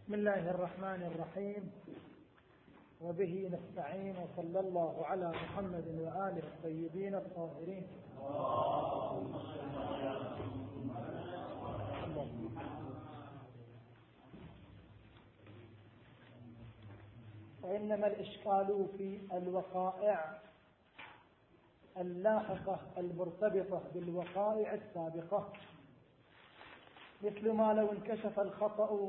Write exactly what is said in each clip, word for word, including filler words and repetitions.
بسم الله الرحمن الرحيم، وبه نستعين، وصلى الله على محمد وآله الطيبين الطاهرين. وإنما الإشكال في الوقائع اللاحقة المرتبطة بالوقائع السابقة، مثل ما لو انكشف الخطأ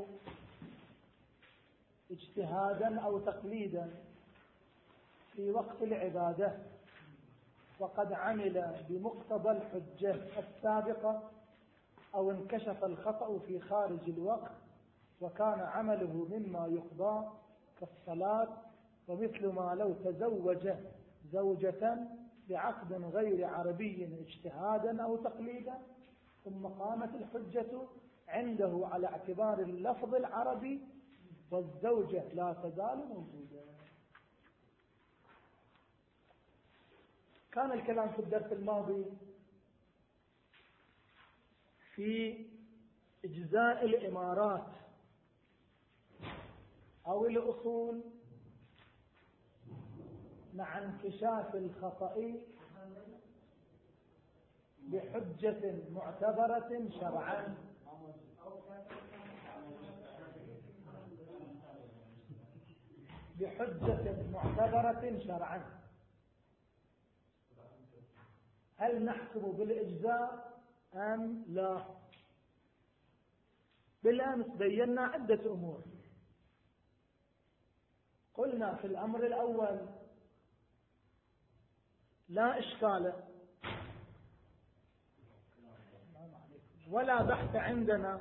اجتهادا أو تقليدا في وقت العبادة وقد عمل بمقتضى الحجة السابقة، أو انكشف الخطأ في خارج الوقت وكان عمله مما يقضى كالصلاة، ومثل ما لو تزوج زوجة بعقد غير عربي اجتهادا أو تقليدا ثم قامت الحجة عنده على اعتبار اللفظ العربي والزوجة لا تزال موجودة. كان الكلام في الدرس الماضي في إجزاء الإمارات أو الأصول مع انكشاف الخطأ بحجة معتبرة شرعا. بحجة معتبرة شرعا هل نحكم بالإجزاء أم لا؟ بالأمس بينا عدة أمور. قلنا في الأمر الأول لا إشكال ولا بحث عندنا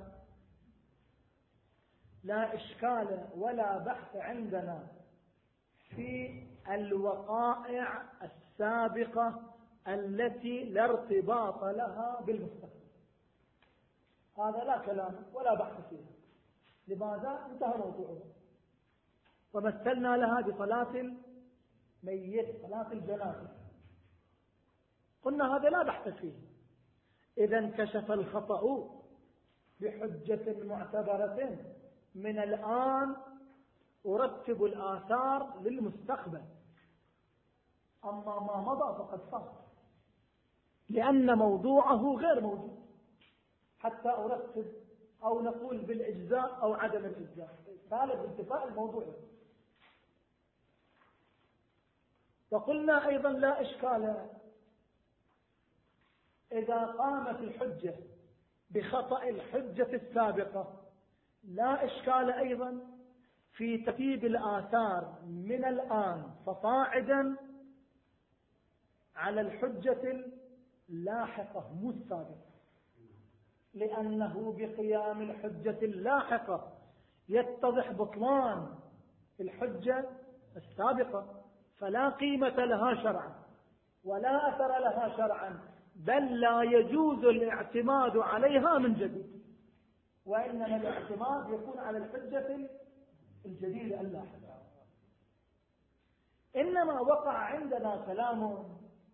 لا إشكال ولا بحث عندنا في الوقائع السابقة التي لا ارتباط لها بالمستقبل. هذا لا كلام ولا بحث فيها. لماذا؟ انتهى موضوعه. ومثلنا لها بصلاة الميت، صلاة الجنازة، قلنا هذا لا بحث فيه. إذا انكشف الخطأ بحجة معتبرة من الآن أرتب الآثار للمستقبل، أما ما مضى فقد فات، لأن موضوعه غير موجود حتى أرتب أو نقول بالإجزاء أو عدم الإجزاء، طالب انتفاء الموضوع. وقلنا أيضا لا إشكال إذا قامت الحجة بخطأ الحجة السابقة، لا إشكال أيضا في ترتيب الآثار من الآن فصاعدا على الحجة اللاحقة مو السابقة، لأنه بقيام الحجة اللاحقة يتضح بطلان الحجة السابقة، فلا قيمة لها شرعا ولا أثر لها شرعا، بل لا يجوز الاعتماد عليها من جديد، وإنما الاعتماد يكون على الحجة الجديدة اللاحقة. إنما وقع عندنا كلام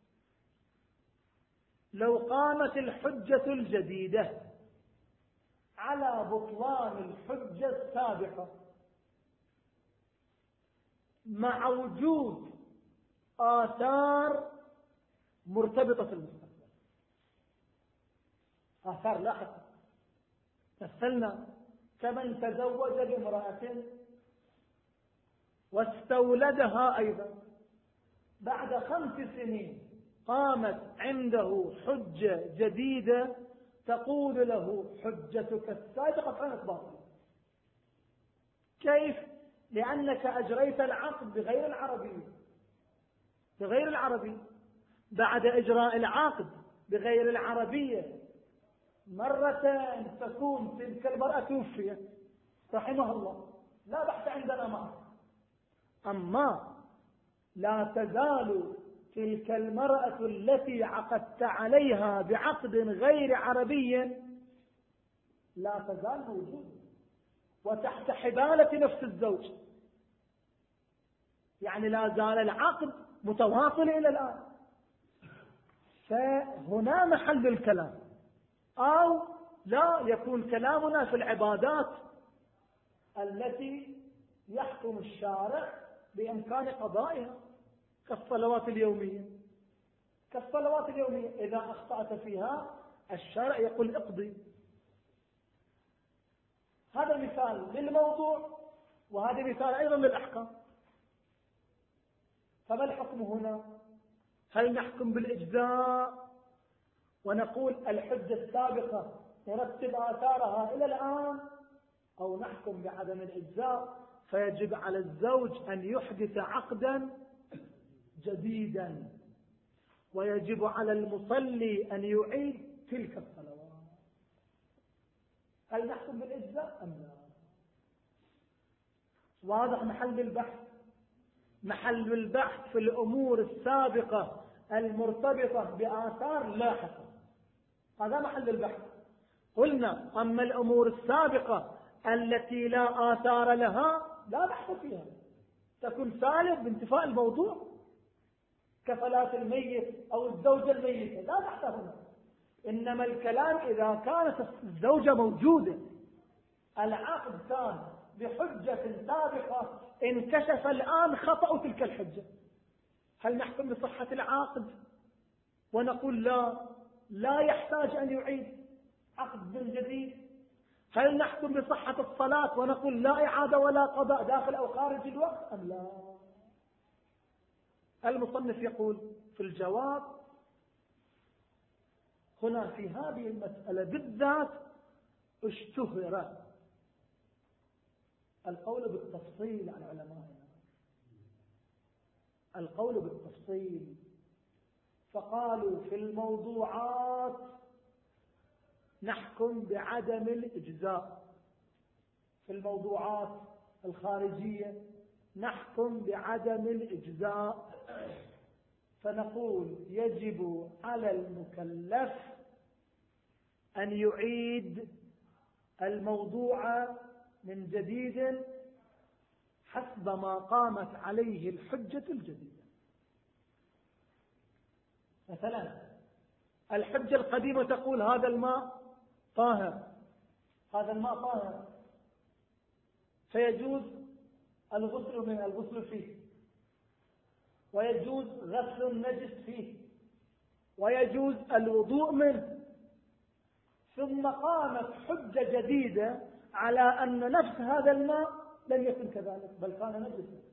لو قامت الحجة الجديدة على بطلان الحجة السابقة مع وجود آثار مرتبطة في المستقبل، آثار لاحقة. مثلنا كمن تزوج بامرأة واستولدها أيضا، بعد خمس سنين قامت عنده حجة جديدة تقول له حجتك السابقة كانت باطلة. كيف؟ لأنك أجريت العقد بغير العربي بغير العربي بعد إجراء العقد بغير العربية مرة تكون تلك المرأة توفيت رحمها الله، لا بحث عندنا معه. أما لا تزال تلك المرأة التي عقدت عليها بعقد غير عربي لا تزال موجودة وتحت حبالة نفس الزوج، يعني لا زال العقد متواصل إلى الآن. فهنا محل الكلام. أو لا يكون كلامنا في العبادات التي يحكم الشارع بإمكان قضائها كالصلوات اليومية. كالصلوات اليومية إذا أخطأت فيها الشارع يقول اقضي. هذا مثال للموضوع، وهذا مثال أيضا للأحكام. فما الحكم هنا؟ هل نحكم بالإجزاء ونقول الحجة السابقة نرتب آثارها إلى الآن، أو نحكم بعدم الإجزاء فيجب على الزوج أن يحدث عقدا جديدا، ويجب على المصلي أن يعيد تلك الصلوات؟ هل نحكم بالإجزاء أم لا؟ واضح محل البحث. محل البحث في الأمور السابقة المرتبطة بآثار لاحقة، هذا محل البحث. قلنا أما الأمور السابقة التي لا آثار لها لا بحث فيها، تكون سالب بانتفاء الموضوع، كصلاة الميت أو الزوجة الميتة، لا بحث هنا. إنما الكلام إذا كانت الزوجة موجودة، العقد كان بحجة سابقة، انكشف الآن خطأ تلك الحجة، هل نحكم بصحة العقد ونقول لا لا يحتاج أن يعيد عقد من جديد؟ هل نحكم بصحة الصلاة ونقول لا إعادة ولا قضاء داخل أو خارج الوقت أم لا؟ المصنف يقول في الجواب: هنا في هذه المسألة بالذات اشتهر القول بالتفصيل عن علمائنا، القول بالتفصيل، فقالوا في الموضوعات نحكم بعدم الإجزاء، في الموضوعات الخارجية نحكم بعدم الإجزاء، فنقول يجب على المكلف أن يعيد الموضوع من جديد حسب ما قامت عليه الحجة الجديدة. مثلا الحجة القديمة تقول هذا الماء طاهر، هذا الماء طاهر، فيجوز الغسل من الغسل فيه، ويجوز غسل النجس فيه، ويجوز الوضوء منه. ثم قامت حجة جديدة على أن نفس هذا الماء لم يكن كذلك، بل كان نجسا،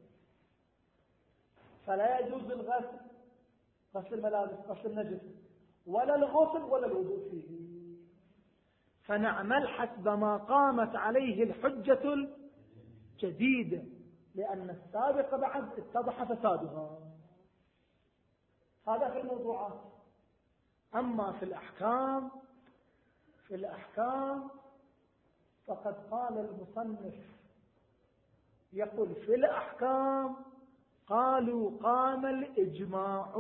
فلا يجوز الغسل، غسل الملابس، غسل النجس، ولا الغسل ولا الوضوء فيه. فنعمل حسب ما قامت عليه الحجة الجديدة، لأن السابقة بعد اتضح فسادها. هذا في الموضوعات. أما في الأحكام، في الأحكام فقد قال المصنف، يقول في الأحكام قالوا قام الإجماع،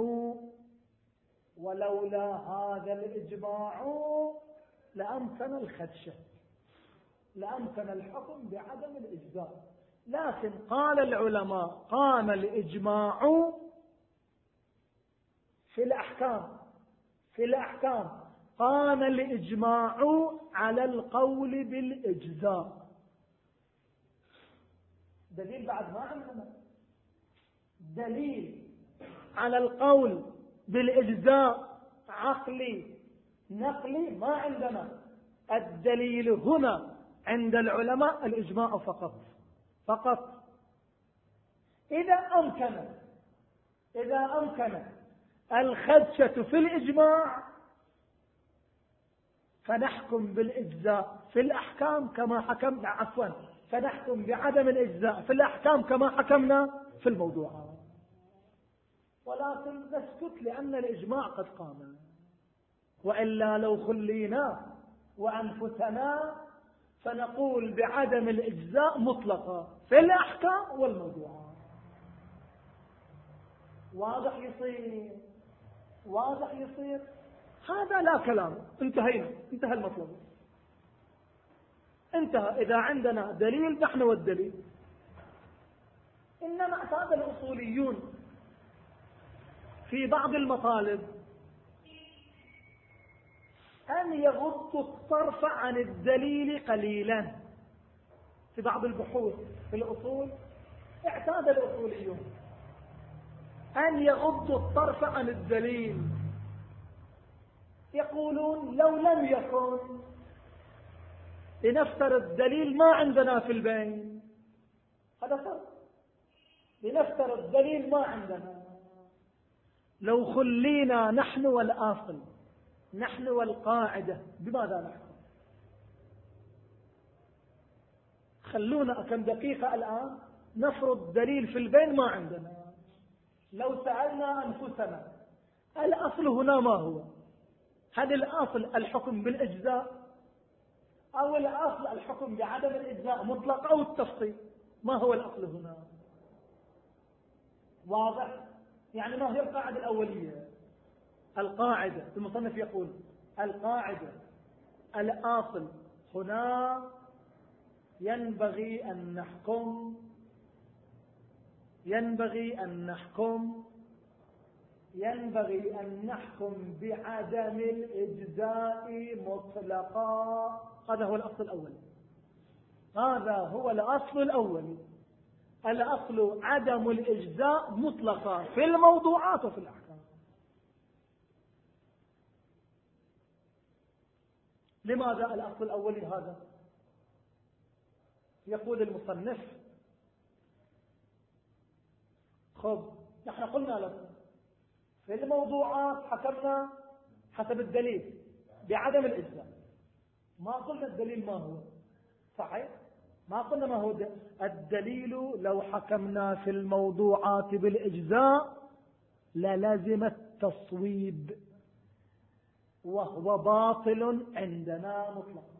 ولولا هذا الإجماع لأمكن الخدشة، لأمكن الحكم بعدم الإجزاء. لكن قال العلماء قام الإجماع في الأحكام، في الأحكام قام الإجماع على القول بالإجزاء. دليل بعد ما عندنا دليل على القول بالإجزاء عقلي نقلي ما عندنا. الدليل هنا عند العلماء الإجماع فقط فقط. إذا أمكن إذا أمكن الخدشة في الإجماع فنحكم بالإجزاء في الأحكام كما حكمنا، عفوا فنحكم بعدم الإجزاء في الأحكام كما حكمنا في الموضوع، ولكن نسكت لأن الإجماع قد قام. وإلا لو خلينا وأنفسنا فنقول بعدم الإجزاء مطلقا في الأحكام والموضوعات. واضح يصير واضح يصير هذا لا كلام، انتهينا، انتهى المطلب، انتهى. إذا عندنا دليل نحن والدليل. إنما اعتاد الأصوليون في بعض المطالب أن يغضوا الطرف عن الدليل قليلا، في بعض البحوث في الأصول اعتاد الأصوليون أن يغضوا الطرف عن الدليل، يقولون لو لم يكن لنفترض الدليل ما عندنا في البين، هذا فرق، لنفترض الدليل ما عندنا، لو خلينا نحن والآصل نحن والقاعدة بماذا نحكم؟ خلونا كم دقيقة الآن نفرض دليل في البين ما عندنا. لو سألنا أنفسنا الأصل هنا ما هو؟ هل الأصل الحكم بالإجزاء أو الأصل الحكم بعدم الإجزاء مطلق أو التفصيل؟ ما هو الأصل هنا؟ واضح؟ يعني ما هي القاعدة الأولية؟ القاعدة المصنف يقول القاعدة الأصل هنا ينبغي أن نحكم ينبغي أن نحكم ينبغي أن نحكم بعدم الإجزاء مطلقا. هذا هو الأصل الأول، هذا هو الأصل الأول، الأصل عدم الإجزاء مطلقا في الموضوعات وفي الأحكام. لماذا الأصل الأول هذا؟ يقول المصنف خب نحن قلنا لكم في الموضوعات حكمنا حسب الدليل بعدم الإجزاء، ما قلنا الدليل ما هو، صحيح؟ ما قلنا ما هو الدليل. لو حكمنا في الموضوعات بالإجزاء للازم التصويب، وهو باطل عندنا مطلقا.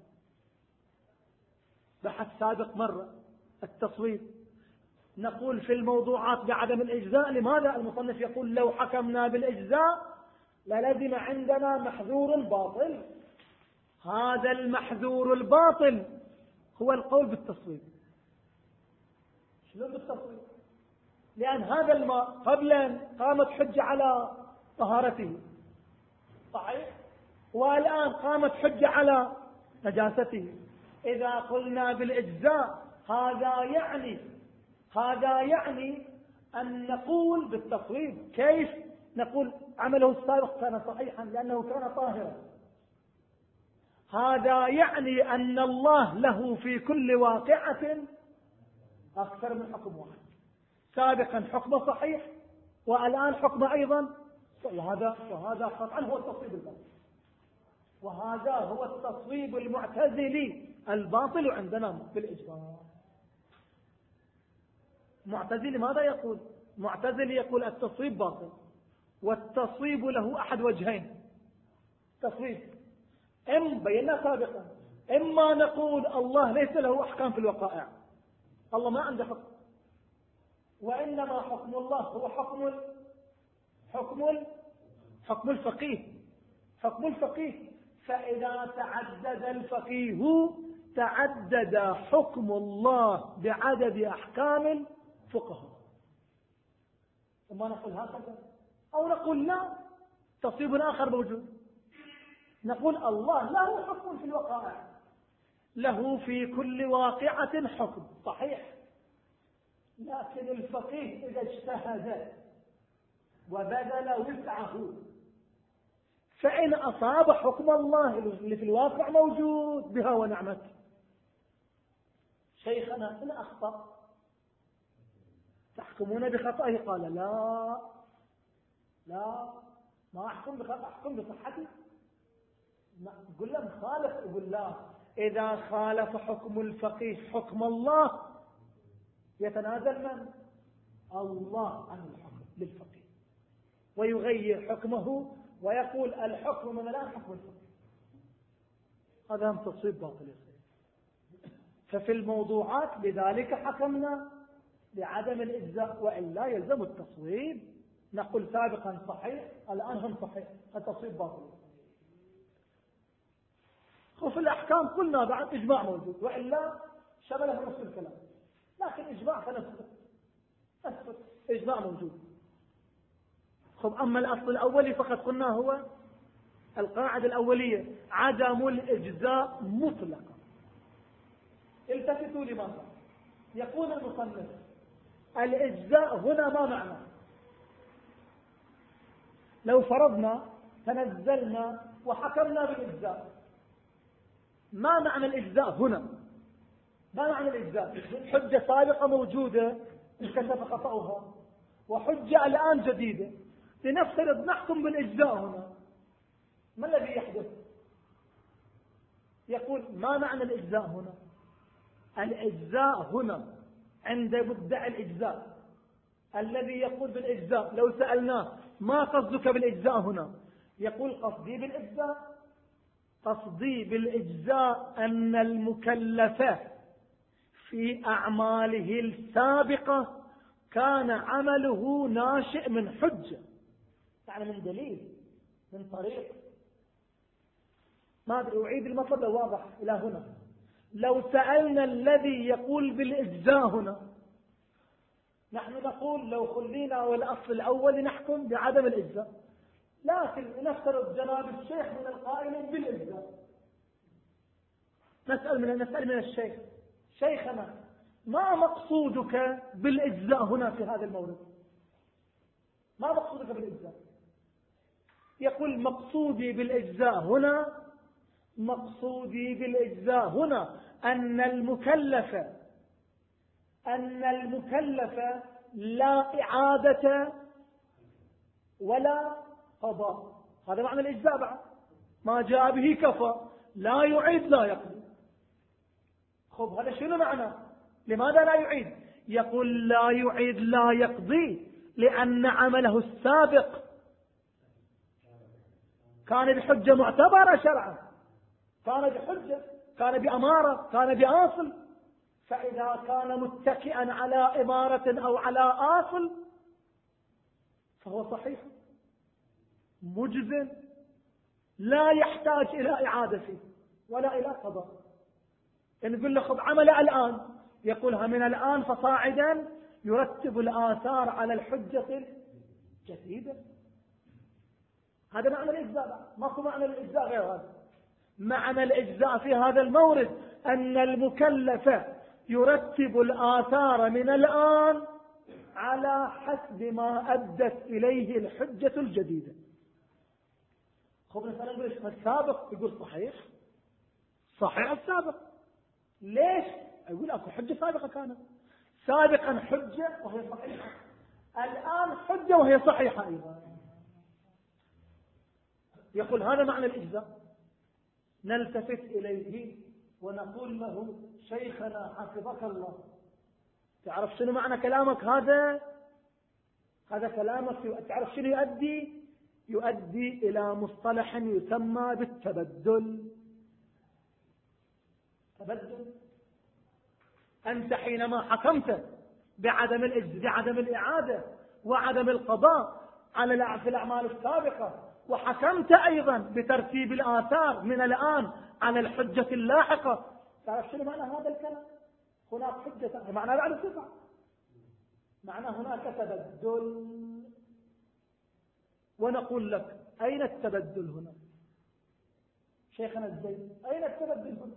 بحث سابق مرة التصويب، نقول في الموضوعات بعدم الإجزاء. لماذا المصنف يقول لو حكمنا بالإجزاء للازم عندنا محذور باطل؟ هذا المحذور الباطل هو القول بالتصويب. شنو بالتصويب؟ لأن هذا الماء قبلا قامت حجة على طهارته، صحيح؟ والآن قامت حجة على نجاسته. إذا قلنا بالإجزاء هذا يعني هذا يعني أن نقول بالتصويب. كيف نقول عمله السابق كان صحيحا لأنه كان طاهرا؟ هذا يعني أن الله له في كل واقعة أكثر من حكم واحد، سابقا حكم صحيح والآن حكم أيضا، وهذا وهذا قطعا هو التصويب الباطل، وهذا هو التصويب المعتزلي الباطل عندنا بالإجماع. معتزلي ماذا يقول؟ معتزلي يقول التصويب باطل، والتصويب له أحد وجهين. تصويب إما بينا سابقا، إما نقول الله ليس له أحكام في الوقائع، الله ما عنده حكم، وإنما حكم الله هو حكم حكم حكم الفقيه حكم الفقيه فإذا تعدد الفقيه تعدد حكم الله بعدد أحكام الفقهاء. ثم نقول هكذا، أو نقول لا، تصويب آخر موجود، نقول الله له حكم في الوقائع، له في كل واقعة حكم صحيح، لكن الفقيه إذا اجتهد وبذل وسعه فإن أصاب حكم الله اللي في الواقع موجود بها ونعمت. شيخنا إن أخطأ تحكمون بخطأه؟ قال لا لا ما أحكم بخطأ، أحكم بصحته. قل له مخالف، قل لا، إذا خالف حكم الفقيه حكم الله يتنازل من؟ الله عن الحكم للفقيه ويغير حكمه ويقول الحكم من الآن حكم الفقيه. هذا هم تصويب باطل. ففي الموضوعات لذلك حكمنا بعدم الإجزاء، وإلا يلزم التصويب. نقول سابقا صحيح الآن هم صحيح، التصويب باطل. وفي الأحكام قلنا بعد إجماع موجود، وإلا شمله نفس الكلام، لكن إجماع فنثبت نثبت إجماع موجود. خب أما الأصل الأولي فقد قلنا هو القاعدة الأولية عدم الإجزاء مطلقا. التفتوا لماذا. يقول المصنف الإجزاء هنا ما معنى. لو فرضنا تنزلنا وحكمنا بالإجزاء، ما معنى الإجزاء هنا؟ ما معنى الإجزاء؟ حجة سابقة موجودة انكشف خطأها وحجة الآن جديدة، لنفترض نحكم بالإجزاء هنا، ما الذي يحدث؟ يقول ما معنى الإجزاء هنا؟ الإجزاء هنا عند مدعي الإجزاء الذي يقول بالإجزاء، لو سألناه ما قصدك بالإجزاء هنا؟ يقول قصدي بالإجزاء قصدي بالإجزاء أن المكلف في أعماله السابقة كان عمله ناشئ من حجة، يعني من دليل، من طريق. ما أدري أعيد المطلب لو واضح إلى هنا. لو سألنا الذي يقول بالإجزاء هنا، نحن نقول لو خلينا والأصل الأول نحكم بعدم الإجزاء، لكن نفترض جناب الشيخ من القائلين بالإجزاء. نسأل من نسأل من الشيخ شيخنا ما مقصودك بالإجزاء هنا في هذا المورد؟ ما مقصودك بالإجزاء؟ يقول مقصودي بالإجزاء هنا مقصودي بالإجزاء هنا أن المكلف أن المكلف لا إعادة ولا قضاء. هذا معنى الإجزاء بعد. ما جاء به كفى، لا يعيد لا يقضي. خب هذا شنو معنى؟ لماذا لا يعيد؟ يقول لا يعيد لا يقضي لأن عمله السابق كان بحجة معتبرة شرعا، كان بحجة، كان بأمارة، كان بآصل. فإذا كان متكئا على إمارة أو على آصل فهو صحيح مجزم، لا يحتاج إلى إعادة ولا إلى قضاء. نقول له خذ عمله الآن، يقولها من الآن فصاعدا يرتب الآثار على الحجة الجديدة. هذا معنى الإجزاء. ما هو معنى الإجزاء غير هذا؟ معنى الإجزاء في هذا المورد أن المكلف يرتب الآثار من الآن على حسب ما أدت إليه الحجة الجديدة. خب نسأل ليش السابق؟ يقول صحيح صحيح السابق. ليش؟ يقول أكو حجة سابقة كانت سابقا حجة وهي صحيحة، الآن حجة وهي صحيحة أيضا. يقول هذا معنى الإجزاء. نلتفت إليه ونقول له شيخنا حفظك الله، تعرف شنو معنى كلامك هذا؟ هذا كلامك تعرف شنو يؤدي؟ يؤدي إلى مصطلح يسمى بالتبدل. تبدل. أنت حينما حكمت بعدم الإجزاء بعدم الإعادة وعدم القضاء على في الأعمال السابقة، وحكمت أيضا بترتيب الآثار من الآن على الحجة اللاحقة، تعرف شنو معنى هذا الكلام؟ هناك حجة، معنى بعد صفة، معنى هناك تبدل. ونقول لك أين التبدل هنا؟ شيخنا الزين أين التبدل هنا؟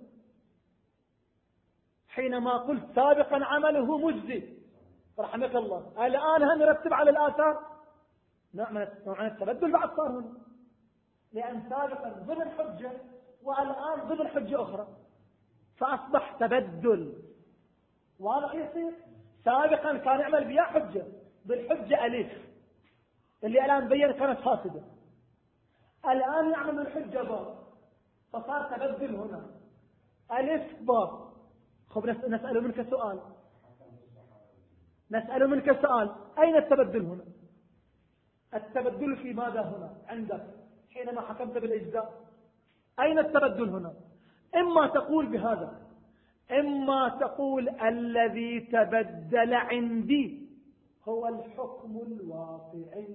حينما قلت سابقا عمله مجزي رحمك الله، الآن هل نرتب على الآثار؟ نوع من التبدل بعد صار هنا، لأن سابقا ضمن حجة والآن ضمن حجة أخرى، فأصبح تبدل. واضح يصير؟ سابقا كان يعمل بها حجة بالحجة ألف اللي الآن بين كانت فاسدة، الآن يعمل الحجة باء، فصار تبدل هنا ألف باء. خب نسأل منك سؤال نسأل منك سؤال أين التبدل هنا؟ التبدل في ماذا هنا عندك حينما حكمت بالإجزاء؟ أين التبدل هنا؟ إما تقول بهذا، إما تقول الذي تبدل عندي هو الحكم الواقعي.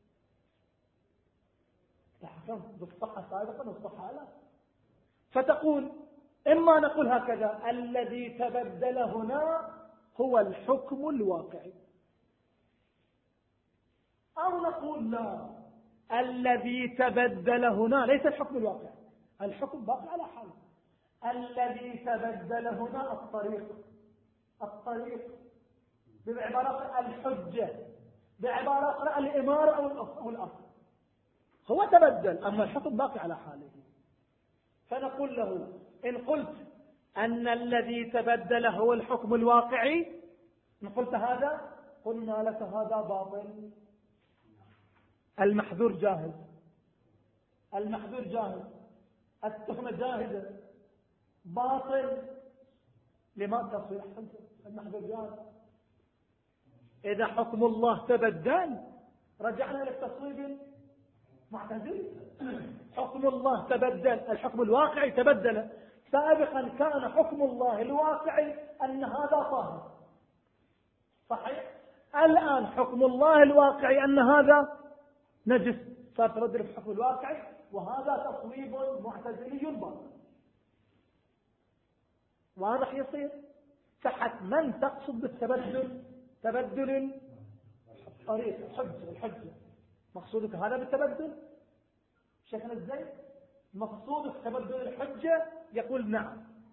تحكم بالصحة سابقا والصحة لا، فتقول إما نقول هكذا الذي تبدل هنا هو الحكم الواقعي، أو نقول لا الذي تبدل هنا ليس الحكم الواقعي، الحكم باقي على حاله، الذي تبدل هنا الطريق، الطريق بعبارة الحجة، بعبارة الإمارة أو الأصل، هو تبدل أما الحكم باقي على حاله. فنقول له إن قلت أن الذي تبدل هو الحكم الواقعي، إن قلت هذا قلنا لك هذا باطل. المحذور جاهز، المحذور جاهز، التهمة جاهزة، باطل لما تصير المحذور جاهز. إذا حكم الله تبدل رجعنا إلى التصويب المعتزلي. حكم الله تبدل، الحكم الواقعي تبدل. سابقا كان حكم الله الواقعي أن هذا طاهر، صحيح؟ الآن حكم الله الواقعي أن هذا نجس، صار تبدل في الحكم الواقعي، وهذا تصويب معتزلي باطل. واضح يصير؟ فحتما تقصد بالتبدل تبدل الطريق، الحجة الحجة مقصودك هذا بالتبدل شيخنا الزين؟ مقصودك تبدل الحجة؟ يقول نعم.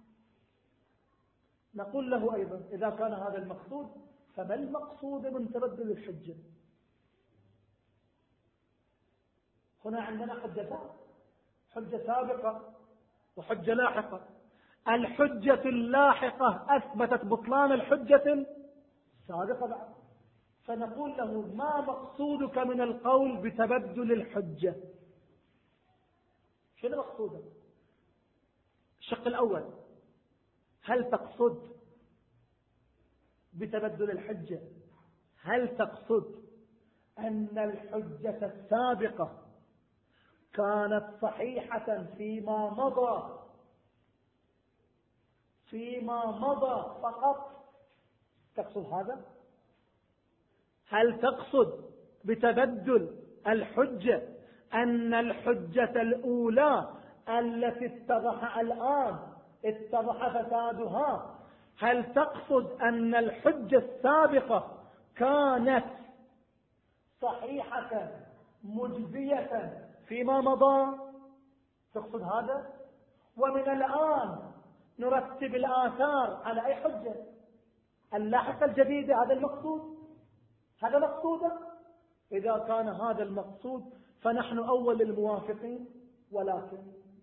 نقول له أيضا إذا كان هذا المقصود فما المقصود من تبدل الحجة؟ هنا عندنا حجتان، حجة سابقة وحجة لاحقة. الحجة اللاحقة أثبتت بطلان الحجة السابقة بعد، فنقول له ما مقصودك من القول بتبدل الحجة؟ شنو مقصودك؟ الشق الأول، هل تقصد بتبدل الحجة، هل تقصد أن الحجة السابقة كانت صحيحة فيما مضى فيما مضى فقط؟ تقصد هذا؟ هل تقصد بتبدل الحجة أن الحجة الأولى التي اتضح الآن اتضح فسادها، هل تقصد أن الحجة السابقة كانت صحيحة مجزية فيما مضى؟ تقصد هذا؟ ومن الآن نرتب الآثار على أي حجة؟ اللاحقة الجديدة، هذا المقصود؟ هذا مقصوده؟ إذا كان هذا المقصود فنحن أول الموافقين، ولكن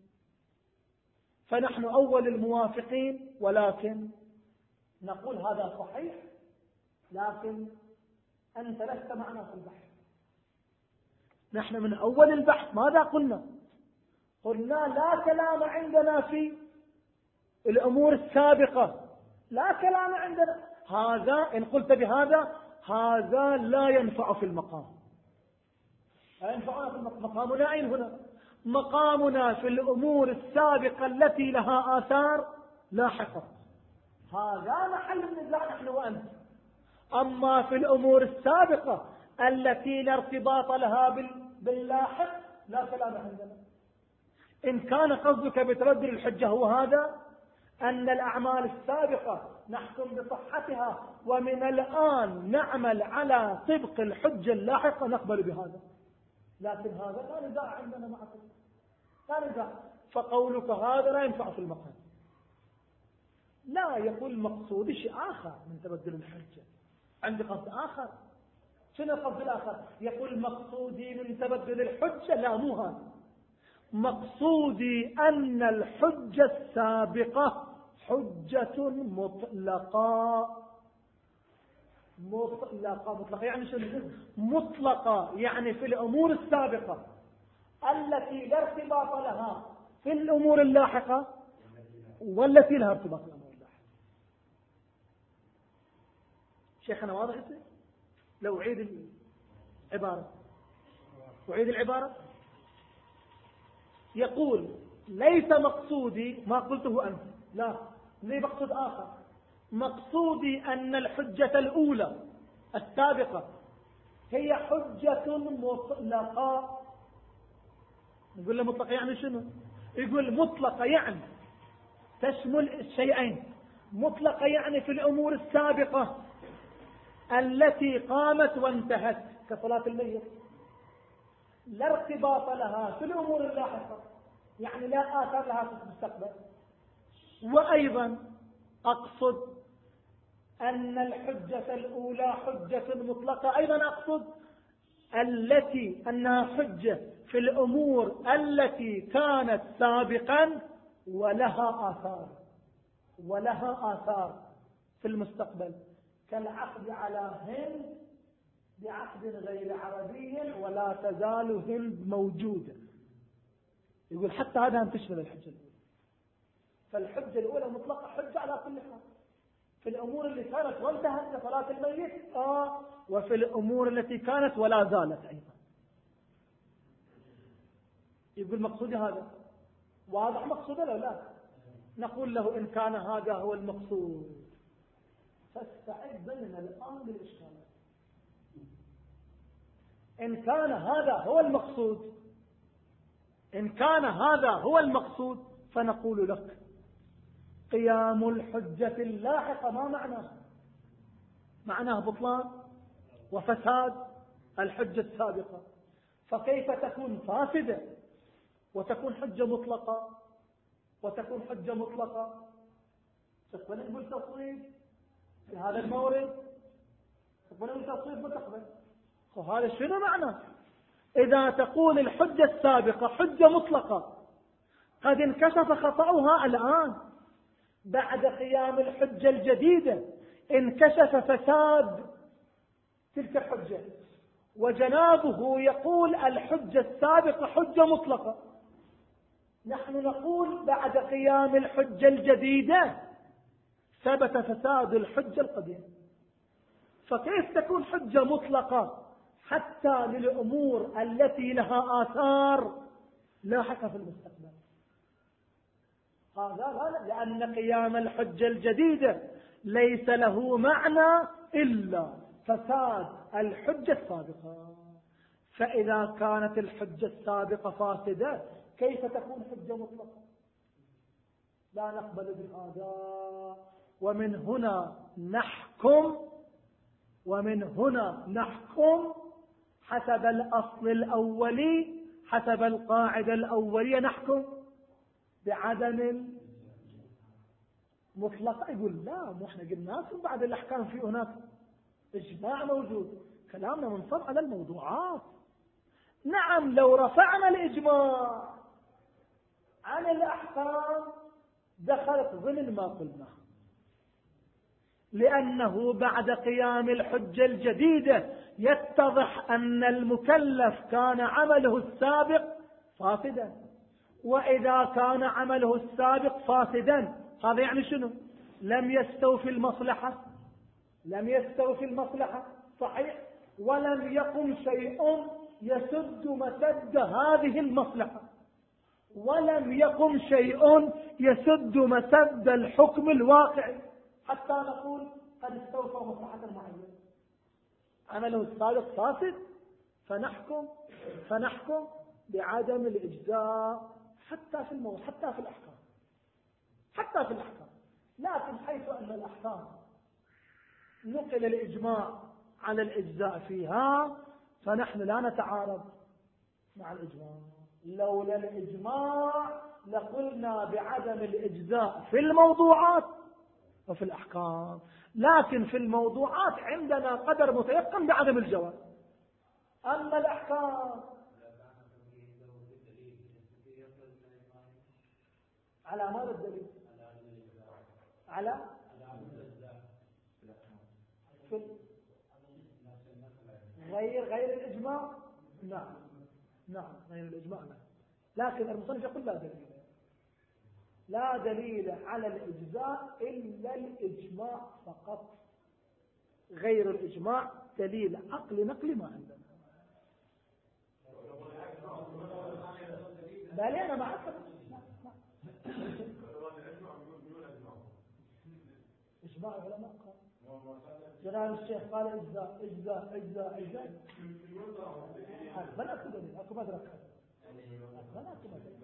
فنحن أول الموافقين ولكن نقول هذا صحيح، لكن أنت لست معنا في البحث. نحن من أول البحث ماذا قلنا؟ قلنا لا كلام عندنا في الأمور السابقة، لا كلام عندنا. هذا إن قلت بهذا هذا لا ينفع في المقام، لا ينفعنا في المقام. مقامنا أين هنا؟ مقامنا في الأمور السابقة التي لها آثار لاحقة، هذا محل النزاع نحن وأنت. أما في الأمور السابقة التي لا ارتباط لها باللاحق لا كلام عندنا. إن كان قصدك بتبدل الحجة هو هذا، أن الأعمال السابقة نحكم بصحتها ومن الآن نعمل على طبق الحجة اللاحقة، نقبل بهذا. لكن هذا لا نزاع عندنا معكم، لا نزاع. فقولك هذا لا ينفع في المقام. لا، يقول مقصودي شيء آخر من تبدل الحجة، عندي قصد آخر. شنو القصد الآخر؟ يقول مقصودي من تبدل الحجة، لا مو هذا. مقصودي أن الحجة السابقة حجة مطلقة. مطلقة مطلقة يعني شنو؟ مطلقة يعني في الأمور السابقة التي لا ارتباط لها في الأمور اللاحقة والتي لها ارتباط في الأمور اللاحقة. شيخنا واضح؟ لو أعيد العبارة أعيد العبارة يقول ليس مقصودي ما قلته أنت، لا، لي مقصود آخر. مقصودي أن الحجة الأولى السابقة هي حجة مطلقة. نقول له مطلقة يعني شنو؟ يقول مطلقة يعني تشمل الشيئين. مطلقة يعني في الأمور السابقة التي قامت وانتهت كصلاة الليل، لا ارتباط لها في الأمور اللاحقة، يعني لا آثار لها في المستقبل. وأيضا أقصد أن الحجة الأولى حجة مطلقة، أيضا أقصد التي أنها حجة في الأمور التي كانت سابقا ولها آثار ولها آثار في المستقبل، كالعقد على هند بعقد غير عربي ولا تزال هند موجودة. يقول حتى هذا تشمل الحجة الأولى. فالحجة الأولى مطلقة حجة على كل حال في الأمور اللي كانت وانتهت لصلاة الميت آه وفي الأمور التي كانت ولا زالت أيضا. يقول مقصودي هذا واضح مقصوده لو لا؟ نقول له إن كان هذا هو المقصود فاستعد من الآن للإشكالات. إن كان هذا هو المقصود إن كان هذا هو المقصود فنقول لك قيام الحجة اللاحقة ما معناه؟ معناه بطلان وفساد الحجة السابقة، فكيف تكون فاسدة وتكون حجة مطلقة وتكون حجة مطلقة؟ تقبل نقول تصويب في هذا المورد، تقبل نقول تصويب متقبل. وهذا شنو معنى؟ إذا تقول الحجة السابقة حجة مطلقة قد انكشف خطأها الآن بعد قيام الحجة الجديدة، انكشف فساد تلك الحجة، وجنابه يقول الحجة السابقة حجة مطلقة. نحن نقول بعد قيام الحجة الجديدة ثبت فساد الحجة القديمة، فكيف تكون حجة مطلقة حتى للأمور التي لها آثار لاحقة في المستقبل؟ هذا لا، لأن قيام الحجة الجديدة ليس له معنى إلا فساد الحجة السابقة. فإذا كانت الحجة السابقة فاسدة كيف تكون حجة مطلقة؟ لا نقبل بهذا. ومن هنا نحكم ومن هنا نحكم حسب الأصل الأولي، حسب القاعدة الأولية، نحكم بعدم المطلق. يقول لا، مو احنا قلنا بعد الأحكام في هناك إجماع موجود، كلامنا منصب على الموضوعات. نعم، لو رفعنا الإجماع عن الأحكام دخلت ضمن ما قلنا، لأنه بعد قيام الحجة الجديدة يتضح أن المكلف كان عمله السابق فاسدا، وإذا كان عمله السابق فاسدا هذا يعني شنو؟ لم يستوفي المصلحة لم يستوفي المصلحة صحيح، ولم يقم شيء يسد مسد هذه المصلحة، ولم يقم شيء يسد مسد الحكم الواقعي حتى نقول قد استوفى مصلحة معينة. عمله السابق فاسد فنحكم فنحكم بعدم الإجزاء حتى في الموت حتى في الأحكام حتى في الأحكام. لكن حيث أن الأحكام نقل الإجماع على الإجزاء فيها فنحن لا نتعارض مع الإجماع. لولا الإجماع لقلنا بعدم الإجزاء في الموضوعات وفي الأحكام، لكن في الموضوعات عندنا قدر متيقن بعدم الجواز. أما الأحكام على ماذا الدليل؟ على غير غير الإجماع. نعم نعم غير الإجماع نعم. لكن المصنف يقول لا دليل لا دليل على الإجزاء إلا الإجماع فقط، غير الإجماع دليل عقل نقل ما عندنا. بل أنا ما أعرف إجماع العلماء قال جناب الشيخ قال إجزاء إجزاء إجزاء إجزاء أكبر أكو دليل أكو مدرك أكبر أكو مدرك.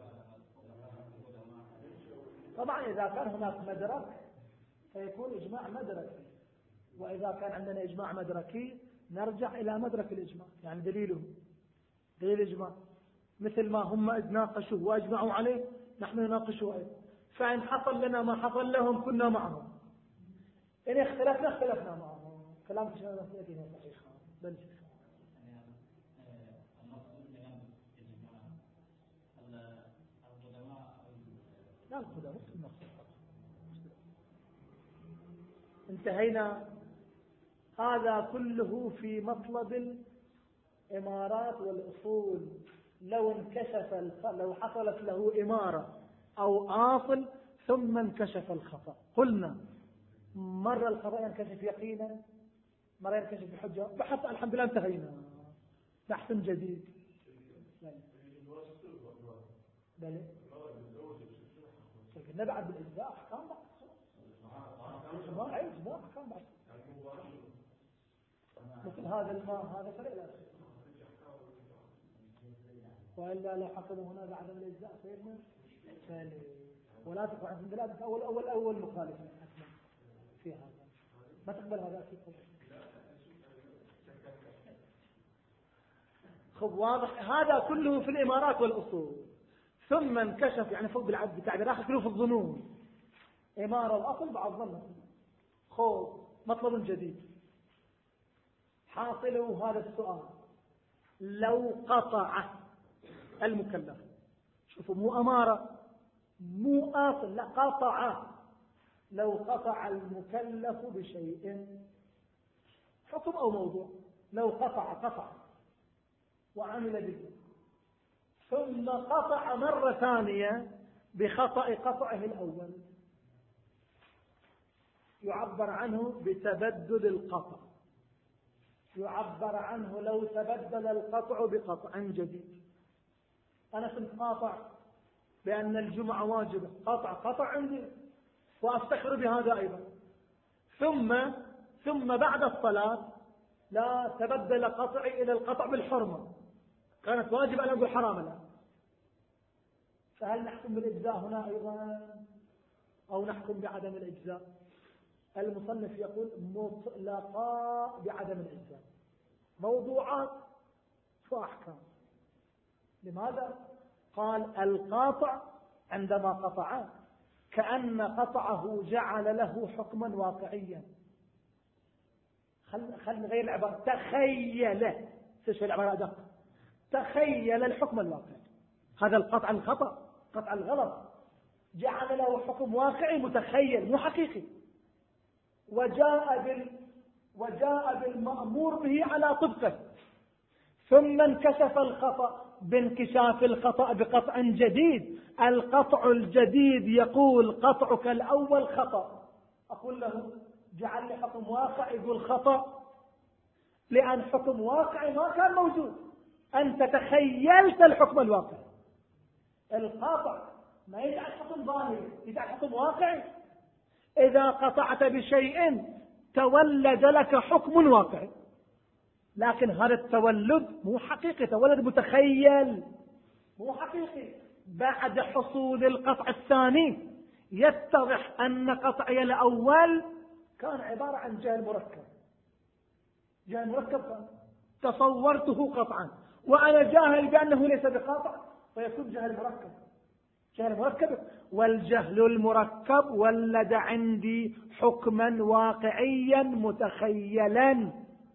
طبعا إذا كان هناك مدرك فيكون إجماع مدركي، وإذا كان عندنا إجماع مدركي نرجع إلى مدرك الإجماع، يعني دليله دليل الإجماع، مثل ما هم ناقشوا وأجمعوا عليه نحن نناقشه أيضا. فإن حصل لنا ما حصل لهم كنا معهم، إن اختلفنا اختلفنا معهم. كلام شيخنا صحيح بل لا القدماء انتهينا. هذا كله في مطلب الإمارات والأصول. لو انكشف الخ... لو حصلت له إمارة أو آصل ثم انكشف الخطأ، قلنا مرة الخطأ ينكشف يقينا، مرة ينكشف بحجة، بحث الحمد لله انتهينا. بحث جديد. بلى قلنا بعد بالإجزاء أحكام بعد ما عيش ما أحكام بعد مثل هذا الماء هذا فرق لا وإلا لو حكموا هنا بعد الإجزاء سيدنا ثاني ولا تقع عند البلاد أول أول أول مخالفة في هذا ما تقبل هذا أكيد. خب واضح. هذا كله في الإمارات والأصول. ثم انكشف يعني فوق بالعد بتعبير آخر كله في الظنون. إمارة وأصل بعض ظن. خب مطلب جديد. حاصله هذا السؤال: لو قطع المكلف، شوفوا مو أمارة مو أصل، لا قطع. لو قطع المكلف بشيء حكم أو موضوع، لو قطع قطع وعمل به ثم قطع مرة ثانية بخطأ قطعه الأول، يعبر عنه بتبدل القطع. يعبر عنه لو تبدل القطع بقطع جديد. أنا كنت قاطع بأن الجمعة واجبة، قطع قطع عندي وأفتخر بهذا أيضا، ثم ثم بعد الصلاة لا تبدل قطعي إلى القطع بالحرمة، كانت واجبة أنا أقول حرام لا. فهل نحكم بالإجزاء هنا أيضا أو نحكم بعدم الإجزاء؟ المصنف يقول مطلقا بعدم الإجزاء، موضوعات وأحكام. لماذا؟ قال القاطع عندما قطع كأن قطعه جعل له حكما واقعيا. خل خل غير العبارة، تخيل تشوف العبارة أدق، تخيل الحكم الواقعي. هذا القطع الخطأ، قطع الغلط جعل له حكم واقعي متخيل مو حقيقي، وجاء بال وجاء بالمأمور به على طبقه، ثم انكشف الخطأ بانكشاف الخطأ بقطع جديد. القطع الجديد يقول قطعك الأول خطأ، أقول له جعل لي حكم واقع، يقول خطأ لأن حكم واقعي ما كان موجود، أنت تخيلت الحكم الواقعي. القاطع ما يجعل حكم ظاهري، يجعل حكم واقعي. إذا قطعت بشيء تولد لك حكم واقعي، لكن هذا التولد مو حقيقي، تولد متخيل مو حقيقي. بعد حصول القطع الثاني يتضح أن قطعي الأول كان عبارة عن جهل مركب. جهل مركب كان تصورته قطعا وأنا جاهل بأنه ليس بقاطع، فيكون جهل مركب. جهل مركب، والجهل المركب ولد عندي حكما واقعيا متخيلا.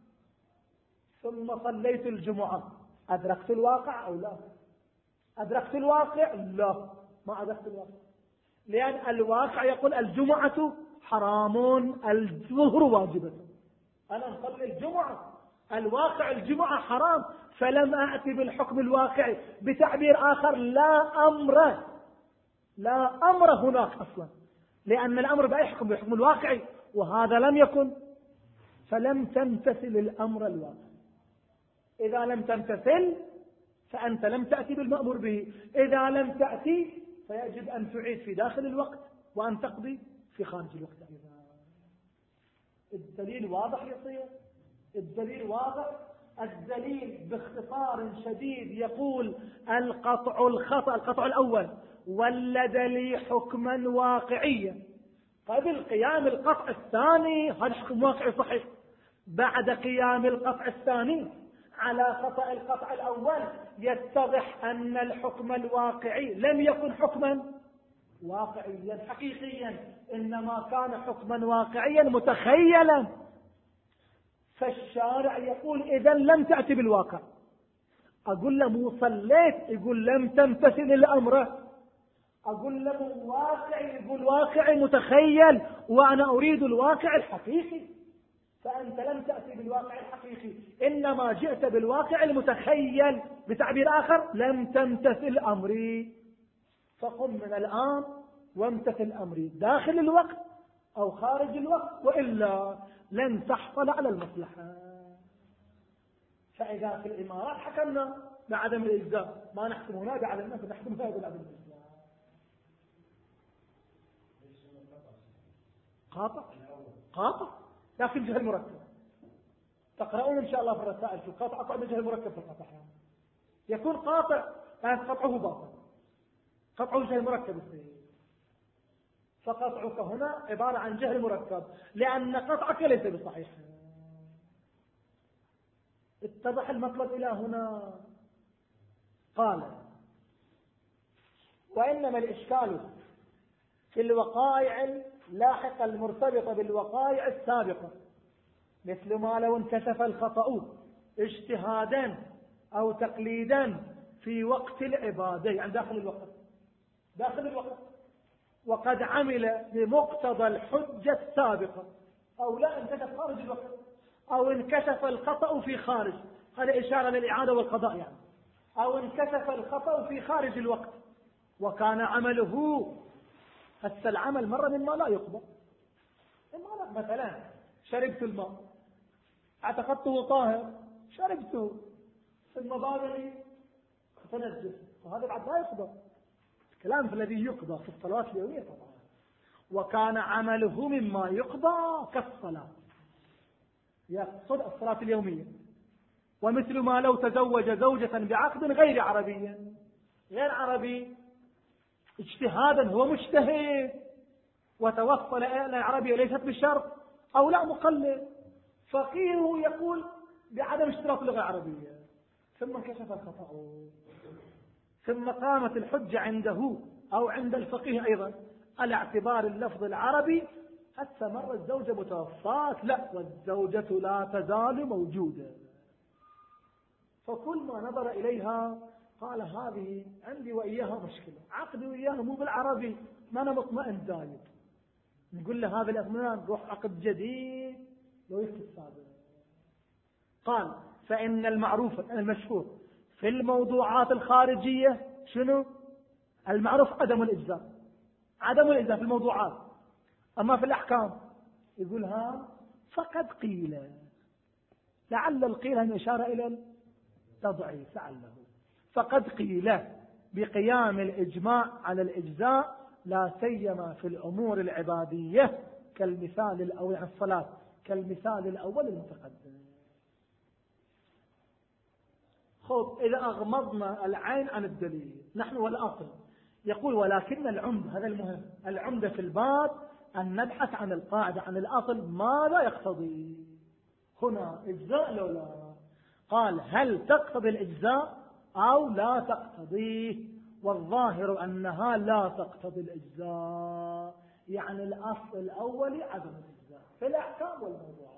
ثم صليت الجمعة، أدركت الواقع أو لا؟ أدركت الواقع؟ لا، ما أدركت الواقع، لأن الواقع يقول الجمعة حرام الظهر واجبة. أنا نصلي الجمعة، الواقع الجمعة حرام، فلم أأتي بالحكم الواقعي. بتعبير آخر لا أمر، لا أمر هناك أصلا، لأن الأمر بأي حكم؟ بحكم الواقعي، وهذا لم يكن، فلم تمتثل الأمر الواقعي. إذا لم تمتثل فأنت لم تأتي بالمأمور به، إذا لم تأتي فيجب أن تعيد في داخل الوقت وأن تقضي في خارج الوقت أيضا. الدليل واضح يصير، الدليل واضح. الدليل باختصار شديد يقول القطع الخطأ، القطع الأول ولد لي حكما واقعيا قبل قيام القطع الثاني، هذا حكم واقعي صحيح. بعد قيام القطع الثاني على خطأ القطع الأول يتضح أن الحكم الواقعي لم يكن حكما واقعيا حقيقيا، إنما كان حكما واقعيا متخيلا. فالشارع يقول إذا لم تأتي بالواقع. أقول له مو صليت، يقول لم تمتثل الأمر. أقول له واقعي، يقول واقعي متخيل، وأنا أريد الواقع الحقيقي. فأنت لم تأتي بالواقع الحقيقي، إنما جئت بالواقع المتخيل. بتعبير آخر لم تمتثل أمري. فقم من الآن وامتثل أمري داخل الوقت أو خارج الوقت، وإلا لن تحصل على المصلحة. فإذا في الإمارات حكمنا بعدم الإجزاء، ما نحكم هنا بعدم الناس، نحكم هنا بعدم الإجزاء. قاطع قاطع لكن جهل مركب. تقرؤون إن شاء الله في الرسائل في القاطع، أقعد جهل مركب في القطع يكون قاطع، كانت قطعه باطل، قطعه جهل مركب السيد. فقطعك هنا عبارة عن جهل مركب، لأن قطعك ليس بصحيح. اتضح المطلب إلى هنا. قال وإنما الإشكال في الوقائع اللاحقة المرتبطة بالوقائع السابقة، مثل ما لو انكشف الخطأ اجتهادا أو تقليدا في وقت العبادة، يعني داخل الوقت داخل الوقت وقد عمل بمقتضى الحجة السابقة، أو لا انكشف خارج الوقت، أو انكشف الخطأ في خارج، هذا إشارة للإعادة والقضاء يعني، أو انكشف الخطأ في خارج الوقت وكان عمله. هسه العمل مرة مما لا يقبل. الماء مثلا شربت الماء اعتقدته طاهر، شربته ثم بادني تنجس، وهذا بعد لا يقبل. الكلام في الذي يقضى في الصلوات اليومية طبعا. وكان عمله مما يقضى كالصلاة، يقصد الصلاة اليومية. ومثل ما لو تزوج زوجة بعقد غير عربي، غير عربي اجتهادا، هو مجتهد وتوصل إلى العربية ليست بالشرط، أو لا مقلد، فقيه يقول بعدم اشتراط اللغة العربية، ثم كشف الخطأ، ثم قامت الحجة عنده أو عند الفقيه أيضا على اعتبار اللفظ العربي. حتى مرة الزوجة متوفاة، لا، والزوجة لا تزال موجودة. فكل ما نظر إليها قال هذه عندي وإياها مشكلة، عقدي وإياها مو بالعربي، ما أنا مطمئن زايد. نقول له هذا الأطمئنان روح عقد جديد لو يفتي السابق. قال فإن المعروف المشهور في الموضوعات الخارجية شنو؟ المعروف عدم الإجزاء، عدم الإجزاء في الموضوعات. أما في الأحكام يقول ها فقد قيل، لعل القيل أن إشارة إلى التضعيف، لعله فقد قيل بقيام الإجماع على الإجزاء، لا سيما في الأمور العبادية كالمثال الأول عن الصلاة، كالمثال الأول المتقدم. خذ إذا أغمضنا العين عن الدليل نحن والأصل، يقول ولكن العمد، هذا المهم، العمد في الباب أن نبحث عن القاعدة، عن الأصل ماذا يقتضي هنا، إجزاء لو لا. قال هل تقتضي الإجزاء أو لا تقتضيه؟ والظاهر أنها لا تقتضي الإجزاء، يعني الأصل الأول عدم الإجزاء في الأحكام والموضوعات.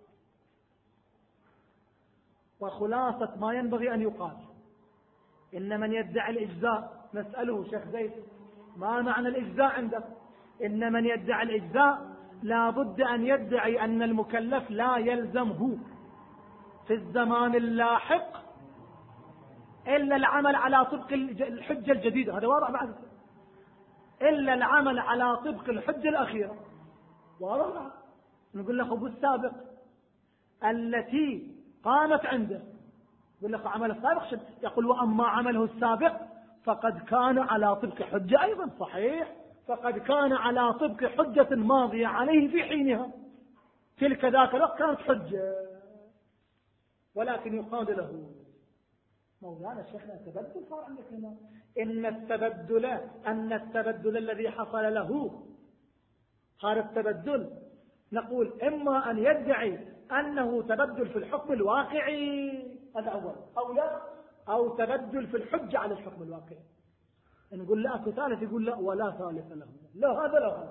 وخلاصة ما ينبغي أن يقال إن من يدعي الإجزاء، نسأله شيخ زيد ما معنى الإجزاء عندك؟ إن من يدعي الإجزاء لا بد أن يدعي أن المكلف لا يلزمه في الزمان اللاحق إلا العمل على طبق الحجة الجديدة، هذا واضح بعد، إلا العمل على طبق الحجة الأخيرة، واضح. نقول له أبو السابق التي قامت عنده، يقول لك عمل السابق، يقول وأما عمله السابق فقد كان على طبق حجة أيضا، صحيح، فقد كان على طبق حجة ماضية عليه في حينها، تلك ذاك الوقت كانت حجة، ولكن يقال له مولانا شيخنا التبدل صار عندك هنا، إن التبدل أن التبدل الذي حصل له، هذا التبدل نقول إما أن يدعي أنه تبدل في الحكم الواقعي، هذا أول، أو لا، أو تبدل في الحجة على الحكم الواقعي. نقول لا أكو ثالث، يقول لا ولا ثالث له، لا هذا لا هذا.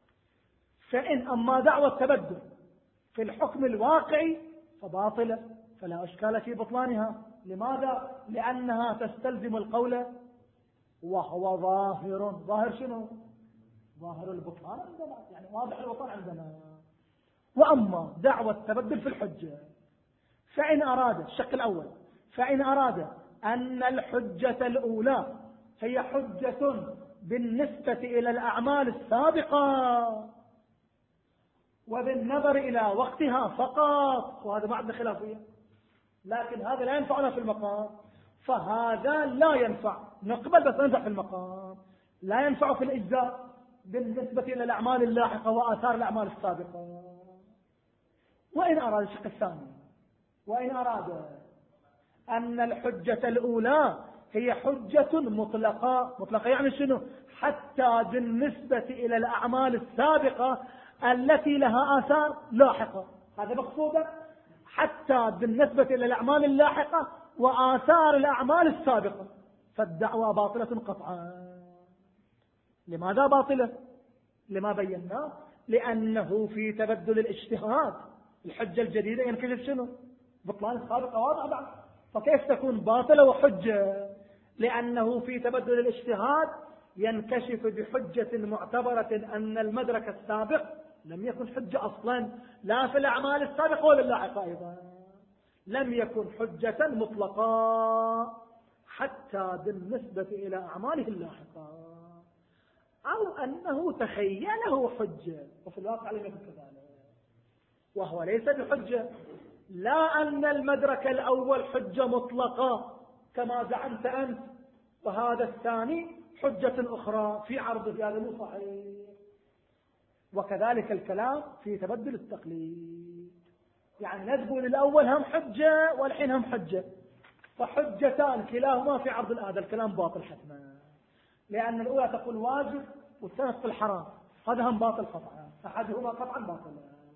فإن أما دعوة التبدل في الحكم الواقعي فباطلة، فلا أشكال في بطلانها. لماذا؟ لأنها تستلزم القول وهو ظاهر. ظاهر شنو؟ ظاهر البطلان عندنا، يعني واضح البطلان عندنا. وأما دعوة التبدل في الحجة فإن أراد الشق الأول، فإن أراد أن الحجة الأولى هي حجة بالنسبة إلى الأعمال السابقة وبالنظر إلى وقتها فقط، وهذا ما عندنا خلافية، لكن هذا لا ينفعنا في المقام، فهذا لا ينفع، نقبل بس ينفع في المقام، لا ينفع في الإجزاء بالنسبة إلى الأعمال اللاحقة وآثار الأعمال السابقة. وإن أراد الشق الثاني، وإن أراد أن الحجة الأولى هي حجة مطلقة، مطلقة يعني شنو؟ حتى بالنسبة إلى الأعمال السابقة التي لها آثار لاحقة، هذا مقصودا، حتى بالنسبة إلى الأعمال اللاحقة وآثار الأعمال السابقة، فالدعوة باطلة قطعا. لماذا باطلة؟ لما بيناه، لأنه في تبدل الاجتهاد الحجة الجديدة ينكشف شنو؟ بطلان السابقة واضح بعد، فكيف تكون باطلة وحجة؟ لأنه في تبدل الاجتهاد ينكشف بحجة معتبرة أن المدرك السابق لم يكن حجة أصلا، لا في الأعمال السابقة ولا اللاحقة أيضا، لم يكن حجة مطلقة حتى بالنسبة إلى أعماله اللاحقة، أو أنه تخيله حجة وفي الواقع لم يكن كذلك، وهو ليس بحجة. لا أن المدرك الأول حجة مطلقة كما زعمت أنت، وهذا الثاني حجة أخرى في عرضه، هذا مو صحيح. وكذلك الكلام في تبدل التقليد، يعني نقول الأول هم حجة والحين هم حجة، فحجتان كلاهما في عرض هذا الكلام باطل حتما، لأن الأولى تقول واجب والثانية تقول حرام، هذا هم باطل قطعا، أحدهما قطعا باطل.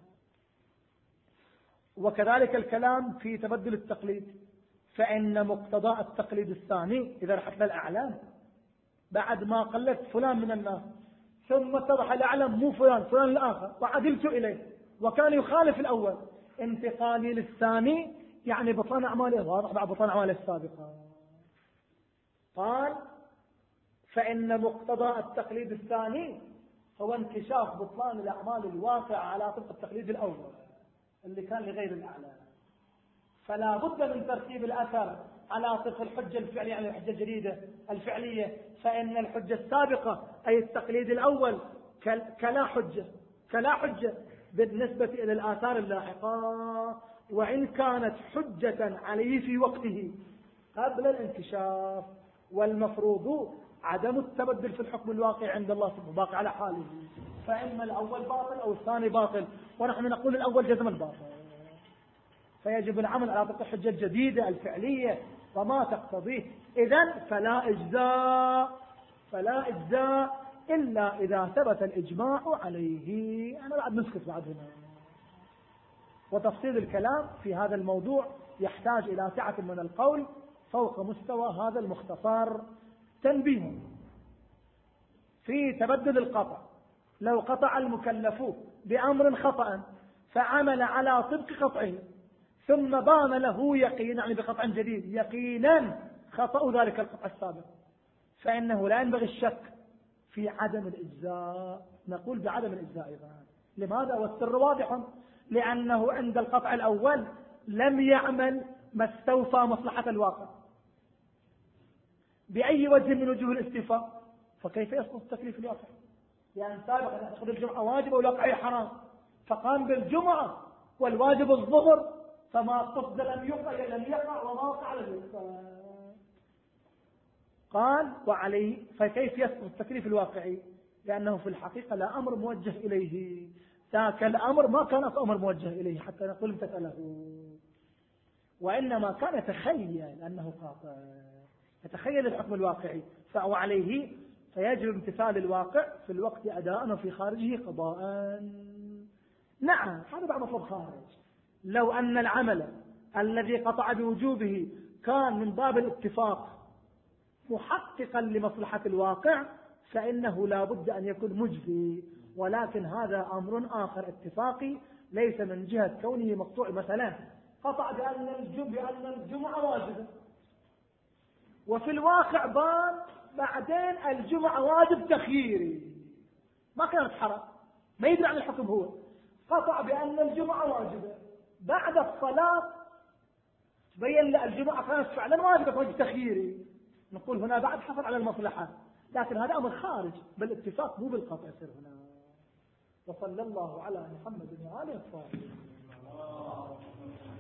وكذلك الكلام في تبدل التقليد، فإن مقتضى التقليد الثاني إذا رحت للأعلام بعد ما قلت فلان من الناس ثم اتضح الأعلم مو فلان فلان الآخر وعدلت إليه وكان يخالف الأول، انتقالي للثاني يعني بطلان أعماله واضح بعد بطلان أعماله السابقة. قال فإن مقتضى التقليد الثاني هو انكشاف بطلان الأعمال الواقعة على طبق التقليد الأول اللي كان لغير الأعلام، فلا بد من ترتيب الأثر على طبق الحجة الفعلية، يعني الحجة الجديدة الفعلية، فإن الحجة السابقة أي التقليد الأول كلا حجة كلا حجة بالنسبة إلى الآثار اللاحقة، وإن كانت حجة عليه في وقته قبل الانكشاف، والمفروض عدم التبدل في الحكم الواقع عند الله سبحانه باقي على حاله، فإما الأول باطل أو الثاني باطل، ونحن نقول الأول جزم الباطل، فيجب العمل على طبق الحجة الجديدة الفعلية وما تقتضيه. إذن فلا إجزاء فلا إجزاء إلا إذا ثبت الإجماع عليه. أنا بعد نسكت بعد هنا، وتفصيل الكلام في هذا الموضوع يحتاج إلى سعة من القول فوق مستوى هذا المختصر. تنبيه في تبدل القطع، لو قطع المكلف بأمر خطأ فعمل على طبق قطعه ثم بان له يقين، يعني بقطع جديد يقينا خطأ ذلك القطع السابق، فإنه لا ينبغي الشك في عدم الإجزاء، نقول بعدم الإجزاء أيضا. لماذا؟ والسر واضح، لأنه عند القطع الأول لم يعمل ما استوفى مصلحة الواقع بأي وجه من وجوه الاستيفاء، فكيف يسقط التكليف الواقع؟ يعني سابقا يأخذ الجمعة واجب والواقع حرام، فقام بالجمعة والواجب الظهر، فما قصد لم يقع لم يقع وما وقع لم يقع. قال وعليه، فكيف يسقط التكليف الواقعي؟ لأنه في الحقيقة لا أمر موجه إليه، ذاك الأمر ما كان أمر موجه إليه حتى نقول امتثله، وإنما كان يتخيل أنه قاطع، يتخيل الحكم الواقعي، فهو عليه فيجب امتثال الواقع في الوقت أداء وفي خارجه قضاء. نعم هذا بعد مطلب خارج، لو أن العمل الذي قطع بوجوبه كان من باب الاتفاق محققا لمصلحة الواقع فإنه لا بد أن يكون مجزي. ولكن هذا أمر آخر اتفاقي ليس من جهة كونه مقطوع. مثلا قطع بأن بأن الجمعة واجبة، وفي الواقع بان بعدين الجمعة واجب تخييري، ما كانت حرام، ما يدري عن الحكم. هو قطع بأن الجمعة واجبة، بعد الصلاة بين لا الجمعة كانت فعلا واجبة واجب تخييري، نقول هنا بعد حصل على المصلحة. لكن هذا أمر خارج بالاتفاق مو بالقطع يصير هنا. وصلى الله على محمد وآله وصحبه.